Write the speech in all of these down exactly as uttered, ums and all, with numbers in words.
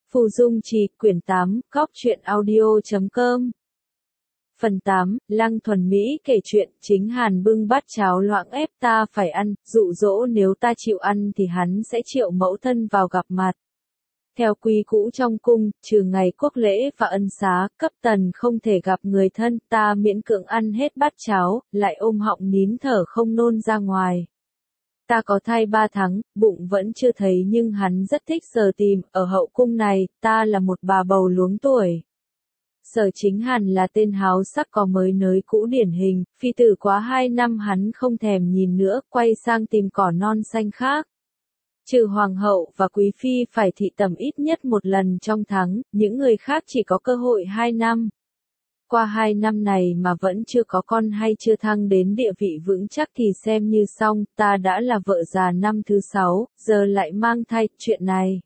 Phù Dung Trì, quyển tám, góc truyện audio chấm com. Phần tám, Lăng Thuần Mỹ kể chuyện, chính Hàn bưng bát cháo loãng ép ta phải ăn, dụ dỗ nếu ta chịu ăn thì hắn sẽ triệu mẫu thân vào gặp mặt. Theo quy cũ trong cung, trừ ngày quốc lễ và ân xá, cấp tần không thể gặp người thân, ta miễn cưỡng ăn hết bát cháo, lại ôm họng nín thở không nôn ra ngoài. Ta có thai ba tháng, bụng vẫn chưa thấy nhưng hắn rất thích sờ tìm, ở hậu cung này, ta là một bà bầu luống tuổi. Sở Chính Hàn là tên háo sắc có mới nới cũ điển hình, phi tử quá hai năm hắn không thèm nhìn nữa, quay sang tìm cỏ non xanh khác. Trừ hoàng hậu và quý phi phải thị tẩm ít nhất một lần trong tháng, những người khác chỉ có cơ hội hai năm. Qua hai năm này mà vẫn chưa có con hay chưa thăng đến địa vị vững chắc thì xem như xong, ta đã là vợ già năm thứ sáu, giờ lại mang thai, chuyện này.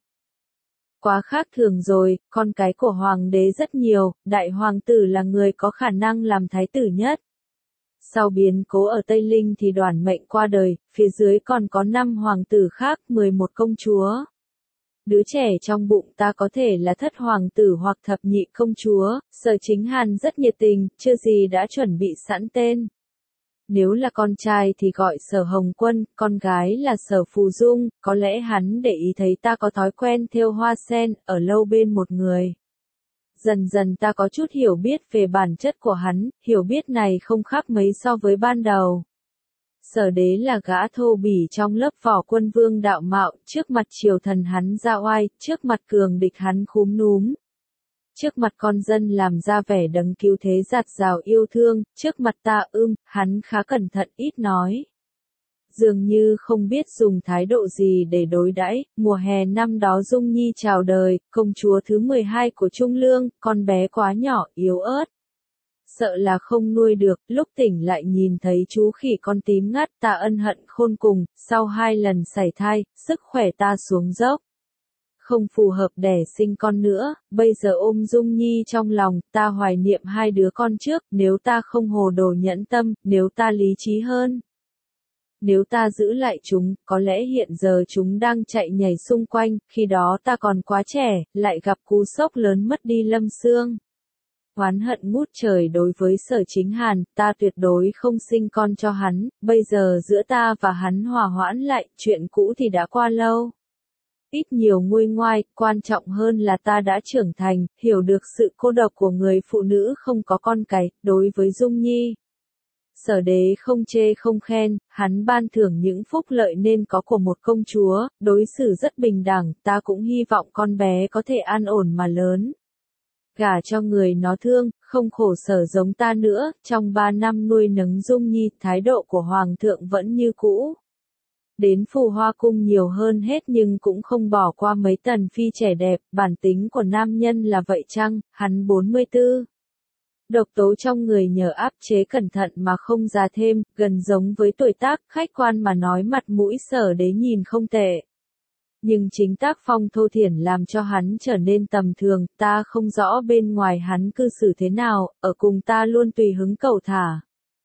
Quá khác thường rồi, con cái của hoàng đế rất nhiều, đại hoàng tử là người có khả năng làm thái tử nhất. Sau biến cố ở Tây Linh thì Đoản Mệnh qua đời, phía dưới còn có năm hoàng tử khác, mười một công chúa. Đứa trẻ trong bụng ta có thể là thất hoàng tử hoặc thập nhị công chúa, Sở Chính Hàn rất nhiệt tình, chưa gì đã chuẩn bị sẵn tên. Nếu là con trai thì gọi Sở Hồng Quân, con gái là Sở Phù Dung, có lẽ hắn để ý thấy ta có thói quen thêu hoa sen, ở lâu bên một người. Dần dần ta có chút hiểu biết về bản chất của hắn, hiểu biết này không khác mấy so với ban đầu. Sở đế là gã thô bỉ trong lớp võ quân vương đạo mạo, trước mặt triều thần hắn ra oai, trước mặt cường địch hắn khúm núm. Trước mặt con dân làm ra vẻ đấng cứu thế giạt rào yêu thương, trước mặt ta ưm, hắn khá cẩn thận ít nói. Dường như không biết dùng thái độ gì để đối đãi. Mùa hè năm đó Dung Nhi chào đời, công chúa thứ mười hai của Trung Lương, con bé quá nhỏ, yếu ớt. Sợ là không nuôi được, lúc tỉnh lại nhìn thấy chú khỉ con tím ngắt, ta ân hận khôn cùng, sau hai lần sảy thai, sức khỏe ta xuống dốc. Không phù hợp đẻ sinh con nữa, bây giờ ôm Dung Nhi trong lòng, ta hoài niệm hai đứa con trước, nếu ta không hồ đồ nhẫn tâm, nếu ta lý trí hơn. Nếu ta giữ lại chúng, có lẽ hiện giờ chúng đang chạy nhảy xung quanh, khi đó ta còn quá trẻ, lại gặp cú sốc lớn mất đi Lâm Xương. Oán hận ngút trời đối với Sở Chính Hàn, ta tuyệt đối không sinh con cho hắn, bây giờ giữa ta và hắn hòa hoãn lại, chuyện cũ thì đã qua lâu. Ít nhiều nguôi ngoai, quan trọng hơn là ta đã trưởng thành, hiểu được sự cô độc của người phụ nữ không có con cái, đối với Dung Nhi. Sở đế không chê không khen, hắn ban thưởng những phúc lợi nên có của một công chúa, đối xử rất bình đẳng, ta cũng hy vọng con bé có thể an ổn mà lớn. Gả cho người nó thương, không khổ sở giống ta nữa, trong ba năm nuôi nấng Dung Nhi, thái độ của Hoàng thượng vẫn như cũ. Đến Phù Hoa Cung nhiều hơn hết nhưng cũng không bỏ qua mấy tần phi trẻ đẹp, bản tính của nam nhân là vậy chăng, hắn bốn mươi tư. Độc tố trong người nhờ áp chế cẩn thận mà không già thêm, gần giống với tuổi tác, khách quan mà nói mặt mũi Sở đế nhìn không tệ. Nhưng chính tác phong thô thiển làm cho hắn trở nên tầm thường, ta không rõ bên ngoài hắn cư xử thế nào, ở cùng ta luôn tùy hứng cẩu thả.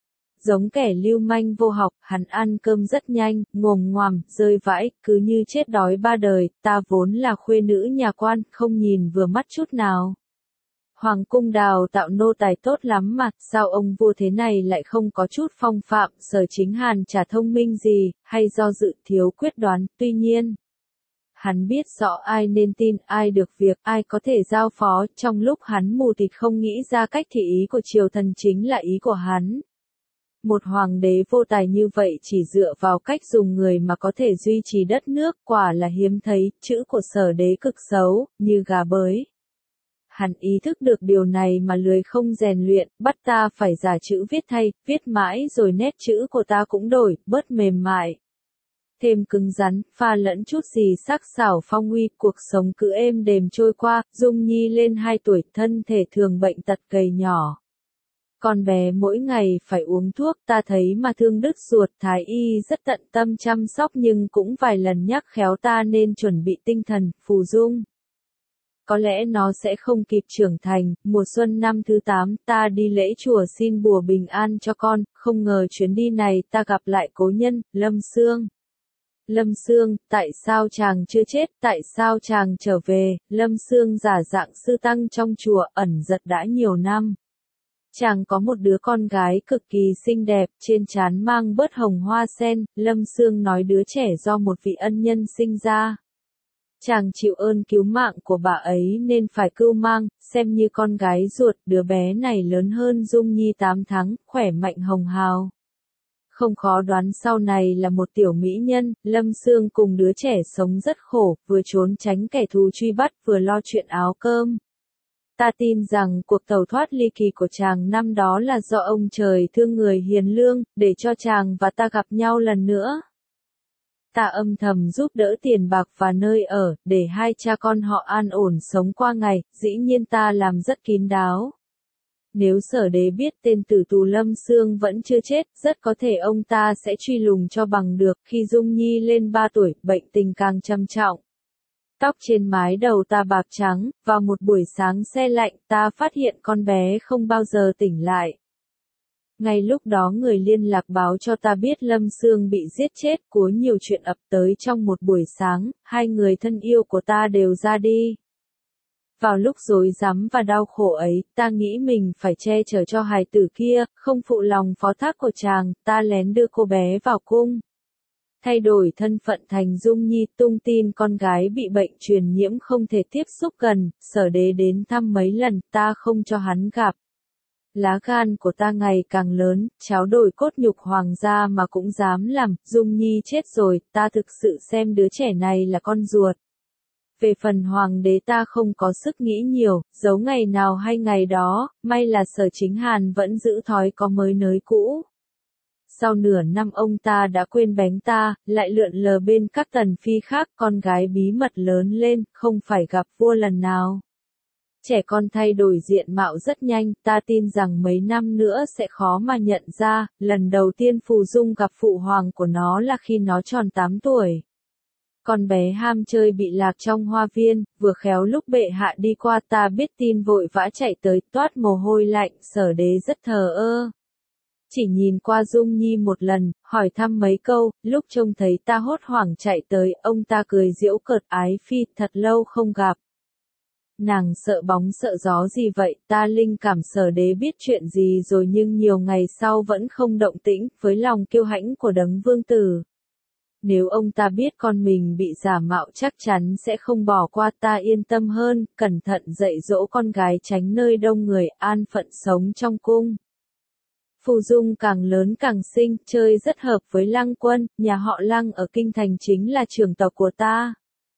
Giống kẻ lưu manh vô học, hắn ăn cơm rất nhanh, ngồm ngoàm, rơi vãi, cứ như chết đói ba đời, ta vốn là khuê nữ nhà quan, không nhìn vừa mắt chút nào. Hoàng cung đào tạo nô tài tốt lắm mà, sao ông vua thế này lại không có chút phong phạm, Sở Chính Hàn chả thông minh gì, hay do dự thiếu quyết đoán, tuy nhiên. Hắn biết rõ ai nên tin, ai được việc, ai có thể giao phó, trong lúc hắn mù tịt không nghĩ ra cách thì ý của triều thần chính là ý của hắn. Một hoàng đế vô tài như vậy chỉ dựa vào cách dùng người mà có thể duy trì đất nước, quả là hiếm thấy, chữ của Sở đế cực xấu, như gà bới. Hắn ý thức được điều này mà lười không rèn luyện, bắt ta phải giả chữ viết thay, viết mãi rồi nét chữ của ta cũng đổi, bớt mềm mại. Thêm cứng rắn, pha lẫn chút gì sắc sảo phong uy, cuộc sống cứ êm đềm trôi qua, Dung Nhi lên hai tuổi, thân thể thường bệnh tật gầy nhỏ. Con bé mỗi ngày phải uống thuốc, ta thấy mà thương đứt ruột, thái y rất tận tâm chăm sóc nhưng cũng vài lần nhắc khéo ta nên chuẩn bị tinh thần, Phù Dung. Có lẽ nó sẽ không kịp trưởng thành, mùa xuân năm thứ tám, ta đi lễ chùa xin bùa bình an cho con, không ngờ chuyến đi này ta gặp lại cố nhân, Lâm Xương. Lâm Sương, tại sao chàng chưa chết, tại sao chàng trở về? Lâm Sương giả dạng sư tăng trong chùa, ẩn giật đã nhiều năm. Chàng có một đứa con gái cực kỳ xinh đẹp, trên trán mang bớt hồng hoa sen, Lâm Sương nói đứa trẻ do một vị ân nhân sinh ra. Chàng chịu ơn cứu mạng của bà ấy nên phải cưu mang, xem như con gái ruột, đứa bé này lớn hơn Dung Nhi tám tháng, khỏe mạnh hồng hào. Không khó đoán sau này là một tiểu mỹ nhân, Lâm Sương cùng đứa trẻ sống rất khổ, vừa trốn tránh kẻ thù truy bắt, vừa lo chuyện áo cơm. Ta tin rằng cuộc tẩu thoát ly kỳ của chàng năm đó là do ông trời thương người hiền lương, để cho chàng và ta gặp nhau lần nữa. Ta âm thầm giúp đỡ tiền bạc và nơi ở, để hai cha con họ an ổn sống qua ngày, dĩ nhiên ta làm rất kín đáo. Nếu Sở Đế biết tên tử tù Lâm Sương vẫn chưa chết, rất có thể ông ta sẽ truy lùng cho bằng được. Khi Dung Nhi lên ba tuổi, bệnh tình càng trầm trọng. Tóc trên mái đầu ta bạc trắng, vào một buổi sáng se lạnh, ta phát hiện con bé không bao giờ tỉnh lại. Ngay lúc đó người liên lạc báo cho ta biết Lâm Sương bị giết chết, có nhiều chuyện ập tới trong một buổi sáng, hai người thân yêu của ta đều ra đi. Vào lúc rối rắm và đau khổ ấy, ta nghĩ mình phải che chở cho hài tử kia, không phụ lòng phó thác của chàng, ta lén đưa cô bé vào cung. Thay đổi thân phận thành Dung Nhi, tung tin con gái bị bệnh truyền nhiễm không thể tiếp xúc gần, Sở Đế đến thăm mấy lần, ta không cho hắn gặp. Lá gan của ta ngày càng lớn, cháo đổi cốt nhục hoàng gia mà cũng dám làm, Dung Nhi chết rồi, ta thực sự xem đứa trẻ này là con ruột. Về phần hoàng đế ta không có sức nghĩ nhiều, giấu ngày nào hay ngày đó, may là Sở Chính Hàn vẫn giữ thói có mới nới cũ. Sau nửa năm ông ta đã quên bén ta, lại lượn lờ bên các tần phi khác, con gái bí mật lớn lên, không phải gặp vua lần nào. Trẻ con thay đổi diện mạo rất nhanh, ta tin rằng mấy năm nữa sẽ khó mà nhận ra, lần đầu tiên Phù Dung gặp phụ hoàng của nó là khi nó tròn tám tuổi. Con bé ham chơi bị lạc trong hoa viên, vừa khéo lúc bệ hạ đi qua ta biết tin vội vã chạy tới, toát mồ hôi lạnh, Sở Đế rất thờ ơ. Chỉ nhìn qua Dung Nhi một lần, hỏi thăm mấy câu, lúc trông thấy ta hốt hoảng chạy tới, ông ta cười giễu cợt ái phi, thật lâu không gặp. Nàng sợ bóng sợ gió gì vậy, ta linh cảm Sở Đế biết chuyện gì rồi nhưng nhiều ngày sau vẫn không động tĩnh, với lòng kiêu hãnh của đấng vương tử. Nếu ông ta biết con mình bị giả mạo chắc chắn sẽ không bỏ qua, ta yên tâm hơn, cẩn thận dạy dỗ con gái tránh nơi đông người, an phận sống trong cung. Phù Dung càng lớn càng xinh, chơi rất hợp với Lăng Quân, nhà họ Lăng ở kinh thành chính là trưởng tộc của ta.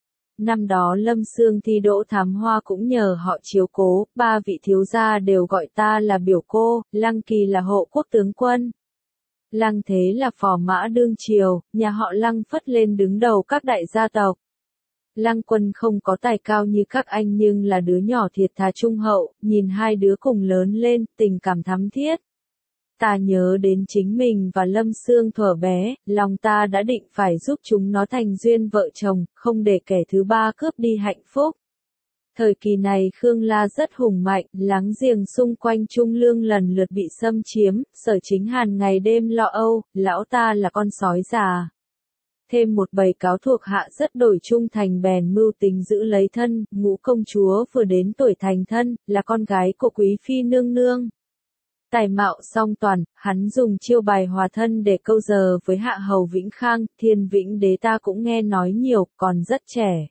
Năm đó Lâm Sương thi đỗ thám hoa cũng nhờ họ chiếu cố, ba vị thiếu gia đều gọi ta là biểu cô, Lăng Kỳ là hộ quốc tướng quân. Lăng Thế là phò mã đương triều, nhà họ Lăng phất lên đứng đầu các đại gia tộc. Lăng Quân không có tài cao như các anh nhưng là đứa nhỏ thiệt thà trung hậu, nhìn hai đứa cùng lớn lên, tình cảm thắm thiết. Ta nhớ đến chính mình và Lâm Sương thuở bé, lòng ta đã định phải giúp chúng nó thành duyên vợ chồng, không để kẻ thứ ba cướp đi hạnh phúc. Thời kỳ này Khương La rất hùng mạnh, láng giềng xung quanh Trung Lương lần lượt bị xâm chiếm, Sở Chính Hàn ngày đêm lo âu, lão ta là con sói già. Thêm một bầy cáo thuộc hạ rất đổi trung thành bèn mưu tính giữ lấy thân, Ngũ công chúa vừa đến tuổi thành thân, là con gái của quý phi nương nương. Tài mạo song toàn, hắn dùng chiêu bài hòa thân để câu giờ với Hạ Hầu Vĩnh Khang, Thiên Vĩnh Đế ta cũng nghe nói nhiều, còn rất trẻ.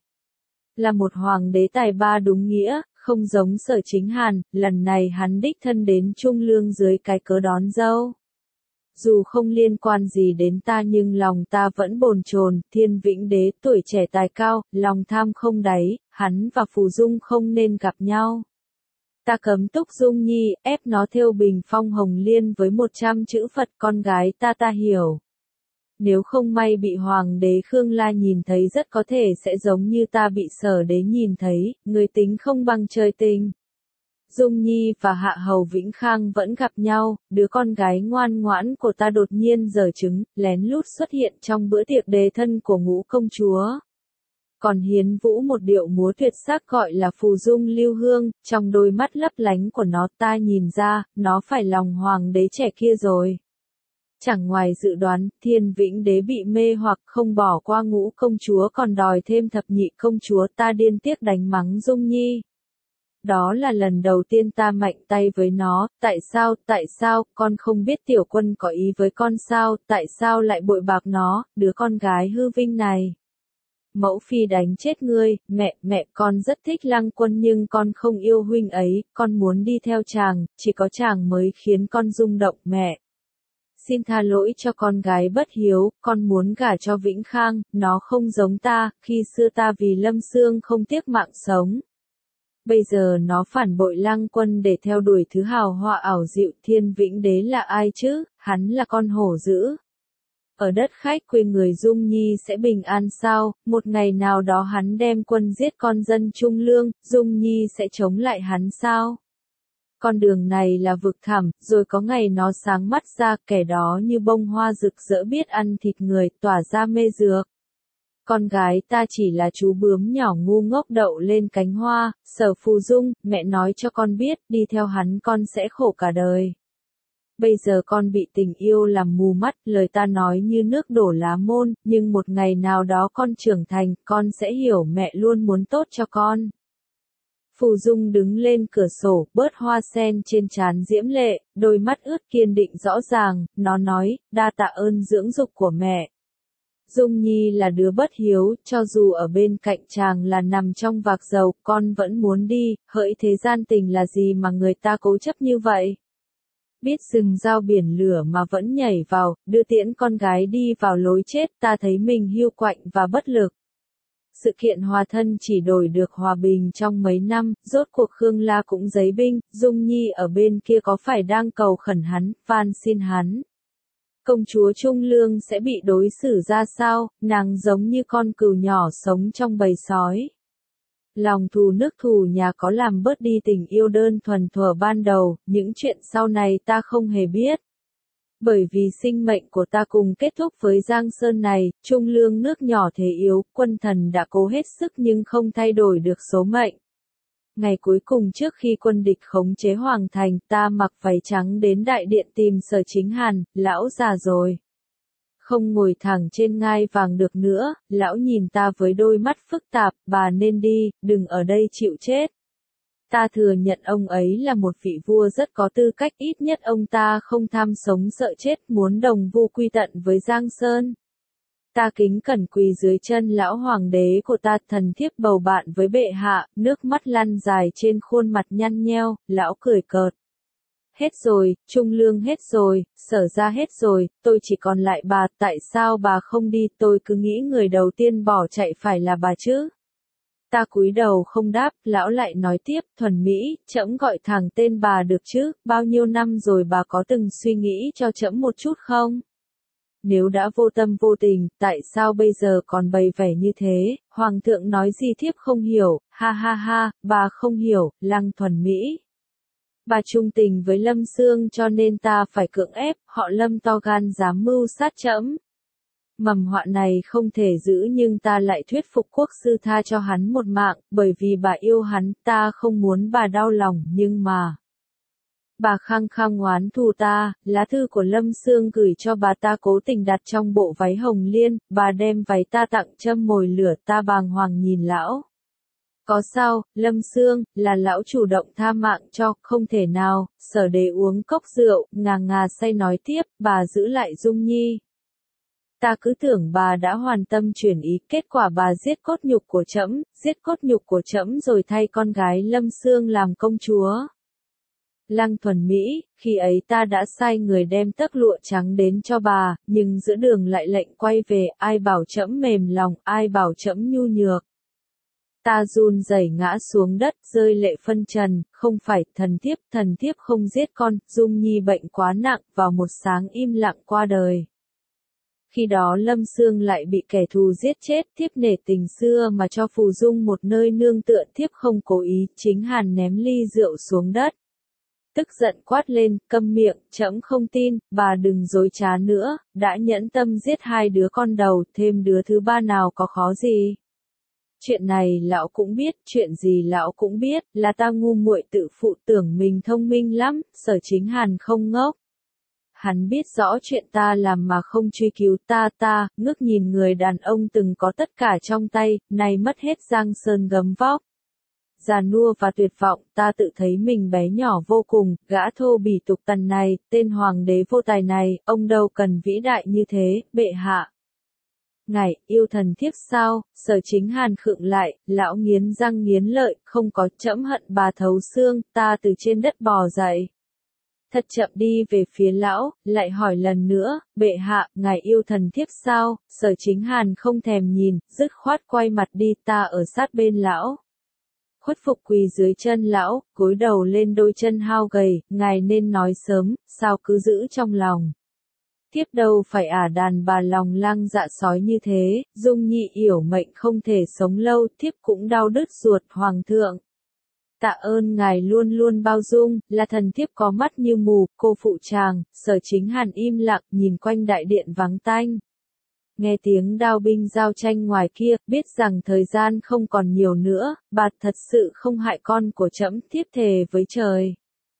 Là một hoàng đế tài ba đúng nghĩa, không giống Sở Chính Hàn, lần này hắn đích thân đến Trung Lương dưới cái cớ đón dâu. Dù không liên quan gì đến ta nhưng lòng ta vẫn bồn chồn, Thiên Vĩnh Đế tuổi trẻ tài cao, lòng tham không đáy, hắn và Phù Dung không nên gặp nhau. Ta cấm túc Dung Nhi, ép nó thêu bình phong hồng liên với một trăm chữ Phật, con gái ta ta hiểu. Nếu không may bị Hoàng đế Khương La nhìn thấy rất có thể sẽ giống như ta bị Sở Đế nhìn thấy, người tính không bằng trời tình. Dung Nhi và Hạ Hầu Vĩnh Khang vẫn gặp nhau, đứa con gái ngoan ngoãn của ta đột nhiên giở trứng, lén lút xuất hiện trong bữa tiệc đề thân của Ngũ công chúa. Còn Hiến Vũ một điệu múa tuyệt sắc gọi là Phù Dung Lưu Hương, trong đôi mắt lấp lánh của nó ta nhìn ra, nó phải lòng hoàng đế trẻ kia rồi. Chẳng ngoài dự đoán, Thiên Vĩnh Đế bị mê hoặc không bỏ qua ngũ công chúa còn đòi thêm thập nhị công chúa, ta điên tiếc đánh mắng Dung Nhi. Đó là lần đầu tiên ta mạnh tay với nó, tại sao, tại sao, con không biết tiểu quân có ý với con sao, tại sao lại bội bạc nó, đứa con gái hư vinh này. Mẫu phi đánh chết ngươi, mẹ, mẹ, con rất thích Lăng Quân nhưng con không yêu huynh ấy, con muốn đi theo chàng, chỉ có chàng mới khiến con rung động mẹ. Xin tha lỗi cho con gái bất hiếu, con muốn gả cho Vĩnh Khang, nó không giống ta, khi xưa ta vì Lâm Xương không tiếc mạng sống. Bây giờ nó phản bội Lăng Quân để theo đuổi thứ hào hoa ảo diệu. Thiên Vĩnh Đế là ai chứ, hắn là con hổ dữ. Ở đất khách quê người Dung Nhi sẽ bình an sao, một ngày nào đó hắn đem quân giết con dân Trung Lương, Dung Nhi sẽ chống lại hắn sao? Con đường này là vực thẳm, rồi có ngày nó sáng mắt ra, kẻ đó như bông hoa rực rỡ biết ăn thịt người, tỏa ra mê dược. Con gái ta chỉ là chú bướm nhỏ ngu ngốc đậu lên cánh hoa, Sở Phù Dung, mẹ nói cho con biết, đi theo hắn con sẽ khổ cả đời. Bây giờ con bị tình yêu làm mù mắt, lời ta nói như nước đổ lá môn, nhưng một ngày nào đó con trưởng thành, con sẽ hiểu mẹ luôn muốn tốt cho con. Phù Dung đứng lên cửa sổ, bớt hoa sen trên trán diễm lệ, đôi mắt ướt kiên định rõ ràng, nó nói, đa tạ ơn dưỡng dục của mẹ. Dung Nhi là đứa bất hiếu, cho dù ở bên cạnh chàng là nằm trong vạc dầu, con vẫn muốn đi, hỡi thế gian tình là gì mà người ta cố chấp như vậy? Biết rừng giao biển lửa mà vẫn nhảy vào, đưa tiễn con gái đi vào lối chết, ta thấy mình hiu quạnh và bất lực. Sự kiện hòa thân chỉ đổi được hòa bình trong mấy năm, rốt cuộc Khương La cũng giấy binh, Dung Nhi ở bên kia có phải đang cầu khẩn hắn, van xin hắn. Công chúa Trung Lương sẽ bị đối xử ra sao, nàng giống như con cừu nhỏ sống trong bầy sói. Lòng thù nước thù nhà có làm bớt đi tình yêu đơn thuần thuở ban đầu, những chuyện sau này ta không hề biết. Bởi vì sinh mệnh của ta cùng kết thúc với Giang Sơn này, Trung Lương nước nhỏ thế yếu, quân thần đã cố hết sức nhưng không thay đổi được số mệnh. Ngày cuối cùng trước khi quân địch khống chế Hoàng Thành, ta mặc váy trắng đến đại điện tìm Sở Chính Hàn, lão già rồi. Không ngồi thẳng trên ngai vàng được nữa, lão nhìn ta với đôi mắt phức tạp, bà nên đi, đừng ở đây chịu chết. Ta thừa nhận ông ấy là một vị vua rất có tư cách, ít nhất ông ta không tham sống sợ chết, muốn đồng vu quy tận với Giang Sơn. Ta kính cẩn quỳ dưới chân lão hoàng đế của ta, thần thiếp bầu bạn với bệ hạ, nước mắt lăn dài trên khuôn mặt nhăn nheo, lão cười cợt. Hết rồi, Trung Lương hết rồi, Sở Gia hết rồi, tôi chỉ còn lại bà, tại sao bà không đi, tôi cứ nghĩ người đầu tiên bỏ chạy phải là bà chứ. Ta cúi đầu không đáp, lão lại nói tiếp, Thuần Mỹ, trẫm gọi thẳng tên bà được chứ, bao nhiêu năm rồi bà có từng suy nghĩ cho trẫm một chút không? Nếu đã vô tâm vô tình, tại sao bây giờ còn bày vẻ như thế, Hoàng thượng nói gì thiếp không hiểu, ha ha ha, bà không hiểu, Lăng Thuần Mỹ. Bà trung tình với Lâm Xương cho nên ta phải cưỡng ép, họ Lâm to gan dám mưu sát trẫm. Mầm họa này không thể giữ nhưng ta lại thuyết phục quốc sư tha cho hắn một mạng, bởi vì bà yêu hắn, ta không muốn bà đau lòng, nhưng mà... Bà khăng khăng oán thù ta, lá thư của Lâm Xương gửi cho bà ta cố tình đặt trong bộ váy hồng liên, bà đem váy ta tặng châm mồi lửa, ta bàng hoàng nhìn lão. Có sao, Lâm Xương, là lão chủ động tha mạng cho, không thể nào, Sở Đế uống cốc rượu, ngà ngà say nói tiếp, bà giữ lại Dung Nhi. Ta cứ tưởng bà đã hoàn tâm chuyển ý, kết quả bà giết cốt nhục của trẫm, giết cốt nhục của trẫm rồi thay con gái Lâm Xương làm công chúa. Lăng Thuần Mỹ, khi ấy ta đã sai người đem tấc lụa trắng đến cho bà, nhưng giữa đường lại lệnh quay về, ai bảo trẫm mềm lòng, ai bảo trẫm nhu nhược. Ta run rẩy ngã xuống đất, rơi lệ phân trần, không phải, thần thiếp, thần thiếp không giết con, Dung Nhi bệnh quá nặng, vào một sáng im lặng qua đời. Khi đó Lâm Xương lại bị kẻ thù giết chết, thiếp nể tình xưa mà cho Phù Dung một nơi nương tựa, thiếp không cố ý, Chính Hàn ném ly rượu xuống đất. Tức giận quát lên, câm miệng, trẫm không tin, bà đừng dối trá nữa, đã nhẫn tâm giết hai đứa con đầu, thêm đứa thứ ba nào có khó gì. Chuyện này lão cũng biết, chuyện gì lão cũng biết, là ta ngu muội tự phụ tưởng mình thông minh lắm, Sở Chính Hàn không ngốc. hắn biết rõ chuyện ta làm mà không truy cứu ta ta, ngước nhìn người đàn ông từng có tất cả trong tay, nay mất hết giang sơn gấm vóc. Già nua và tuyệt vọng, ta tự thấy mình bé nhỏ vô cùng, gã thô bỉ tục tằn này, tên hoàng đế vô tài này, ông đâu cần vĩ đại như thế, bệ hạ. Ngài, yêu thần thiếp sao, Sở Chính Hàn khựng lại, lão nghiến răng nghiến lợi, không có, trẫm hận bà thấu xương, ta từ trên đất bò dậy. Thật chậm đi về phía lão, lại hỏi lần nữa, bệ hạ, ngài yêu thần thiếp sao, Sở Chính Hàn không thèm nhìn, dứt khoát quay mặt đi, ta ở sát bên lão. Khuất phục quỳ dưới chân lão, cúi đầu lên đôi chân hao gầy, ngài nên nói sớm, sao cứ giữ trong lòng. Thiếp đâu phải ả đàn bà lòng lang dạ sói như thế, Dung Nhi yểu mệnh không thể sống lâu, thiếp cũng đau đứt ruột hoàng thượng. Tạ ơn ngài luôn luôn bao dung, là thần thiếp có mắt như mù, cô phụ chàng, Sở Chính Hàn im lặng nhìn quanh đại điện vắng tanh. Nghe tiếng đao binh giao tranh ngoài kia, biết rằng thời gian không còn nhiều nữa, bà thật sự không hại con của trẫm, thiếp thề với trời.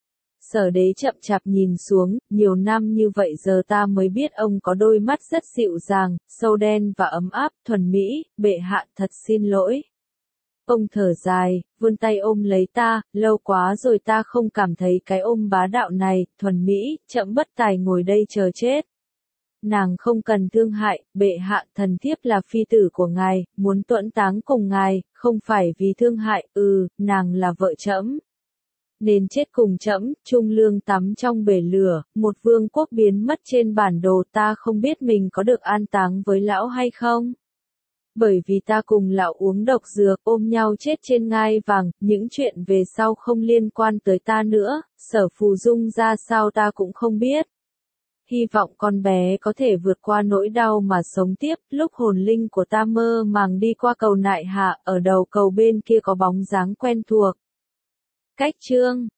Sở đế chậm chạp nhìn xuống, nhiều năm như vậy giờ ta mới biết ông có đôi mắt rất dịu dàng, sâu đen và ấm áp, thuần mỹ, bệ hạ thật xin lỗi. Ông thở dài, vươn tay ôm lấy ta, lâu quá rồi ta không cảm thấy cái ôm bá đạo này, thuần mỹ, trẫm bất tài ngồi đây chờ chết. Nàng không cần thương hại, bệ hạ, thần thiếp là phi tử của ngài, muốn tuẫn táng cùng ngài, không phải vì thương hại, ừ, nàng là vợ trẫm. Nên chết cùng trẫm, trung lương tắm trong bể lửa, một vương quốc biến mất trên bản đồ, ta không biết mình có được an táng với lão hay không. Bởi vì ta cùng lão uống độc dược, ôm nhau chết trên ngai vàng, những chuyện về sau không liên quan tới ta nữa, Sở Phù Dung ra sao ta cũng không biết. Hy vọng con bé có thể vượt qua nỗi đau mà sống tiếp, lúc hồn linh của ta mơ màng đi qua cầu Nại Hạ, ở đầu cầu bên kia có bóng dáng quen thuộc. Cách chương